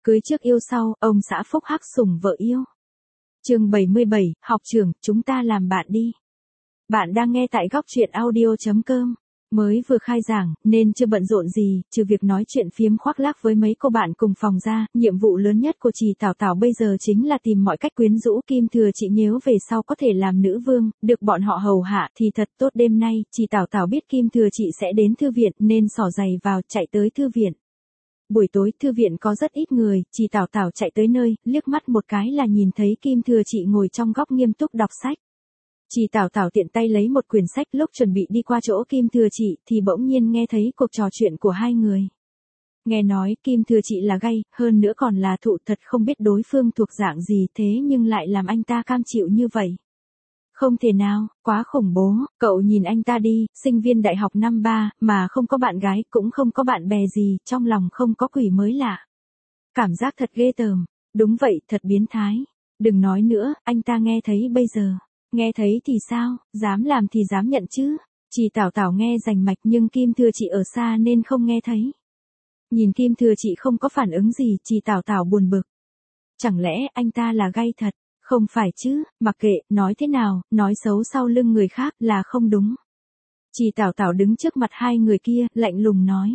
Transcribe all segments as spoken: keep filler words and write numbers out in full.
Cưới trước yêu sau, ông xã phúc hắc sủng vợ yêu. Chương bảy mươi bảy, học trưởng, chúng ta làm bạn đi. Bạn đang nghe tại góc truyện audio chấm com. Mới vừa khai giảng, nên chưa bận rộn gì, trừ việc nói chuyện phiếm khoác lác với mấy cô bạn cùng phòng ra, nhiệm vụ lớn nhất của chị Tảo Tảo bây giờ chính là tìm mọi cách quyến rũ Kim Thừa chị nhếu về sau có thể làm nữ vương, được bọn họ hầu hạ thì thật tốt. Đêm nay, chị Tảo Tảo biết Kim Thừa chị sẽ đến thư viện nên xỏ giày vào chạy tới thư viện. Buổi tối thư viện có rất ít người, chị Tảo Tảo chạy tới nơi, liếc mắt một cái là nhìn thấy Kim Thừa chị ngồi trong góc nghiêm túc đọc sách. Chị Tảo Tảo tiện tay lấy một quyển sách, lúc chuẩn bị đi qua chỗ Kim Thừa chị thì bỗng nhiên nghe thấy cuộc trò chuyện của hai người. Nghe nói Kim Thừa chị là gay, hơn nữa còn là thụ, thật không biết đối phương thuộc dạng gì thế nhưng lại làm anh ta cam chịu như vậy. Không thể nào, quá khủng bố, cậu nhìn anh ta đi, sinh viên đại học năm ba, mà không có bạn gái, cũng không có bạn bè gì, trong lòng không có quỷ mới lạ. Cảm giác thật ghê tởm, đúng vậy, thật biến thái. Đừng nói nữa, anh ta nghe thấy bây giờ. Nghe thấy thì sao, dám làm thì dám nhận chứ. Chị Tảo Tảo nghe rành mạch nhưng Kim Thừa chị ở xa nên không nghe thấy. Nhìn Kim Thừa chị không có phản ứng gì, chị Tảo Tảo buồn bực. Chẳng lẽ anh ta là gay thật? Không phải chứ, mặc kệ, nói thế nào, nói xấu sau lưng người khác là không đúng. Chị Tảo Tảo đứng trước mặt hai người kia, lạnh lùng nói.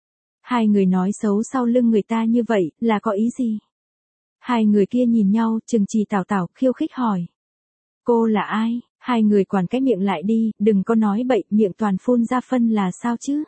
Hai người nói xấu sau lưng người ta như vậy, là có ý gì? Hai người kia nhìn nhau, chừng chị Tảo Tảo, khiêu khích hỏi. Cô là ai? Hai người quản cái miệng lại đi, đừng có nói bậy, miệng toàn phun ra phân là sao chứ?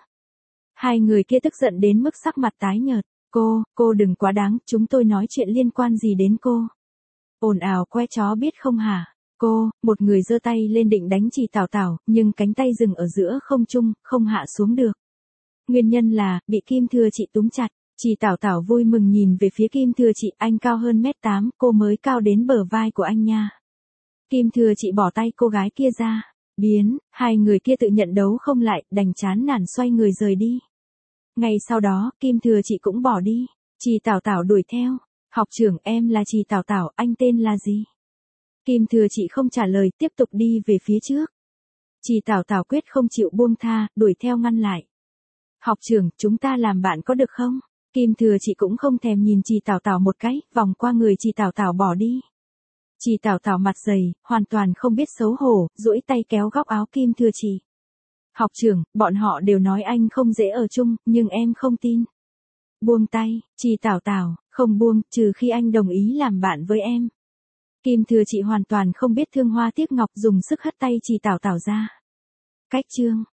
Hai người kia tức giận đến mức sắc mặt tái nhợt. Cô, cô đừng quá đáng, chúng tôi nói chuyện liên quan gì đến cô? Ồn ào que chó biết không hả? Cô, một người giơ tay lên định đánh chị Tảo Tảo, nhưng cánh tay dừng ở giữa không trung, không hạ xuống được. Nguyên nhân là, bị Kim Thừa chị túm chặt. Chị Tảo Tảo vui mừng nhìn về phía Kim Thừa chị, anh cao hơn mét tám, cô mới cao đến bờ vai của anh nha. Kim Thừa chị bỏ tay cô gái kia ra. Biến, hai người kia tự nhận đấu không lại, đành chán nản xoay người rời đi. Ngay sau đó, Kim Thừa chị cũng bỏ đi. Chị Tảo Tảo đuổi theo. Học trưởng, em là chị Tảo Tảo, anh tên là gì? Kim Thừa chị không trả lời, tiếp tục đi về phía trước. Chị Tảo Tảo quyết không chịu buông tha, đuổi theo ngăn lại. Học trưởng, chúng ta làm bạn có được không? Kim Thừa chị cũng không thèm nhìn chị Tảo Tảo một cái, vòng qua người chị Tảo Tảo bỏ đi. Chị Tảo Tảo mặt dày, hoàn toàn không biết xấu hổ, duỗi tay kéo góc áo Kim Thừa chị. Học trưởng, bọn họ đều nói anh không dễ ở chung, nhưng em không tin. Buông tay, chị Tảo Tảo, không buông, trừ khi anh đồng ý làm bạn với em. Kim Thừa chị hoàn toàn không biết thương hoa tiếc ngọc, dùng sức hất tay chị Tảo Tảo ra. Cách chương.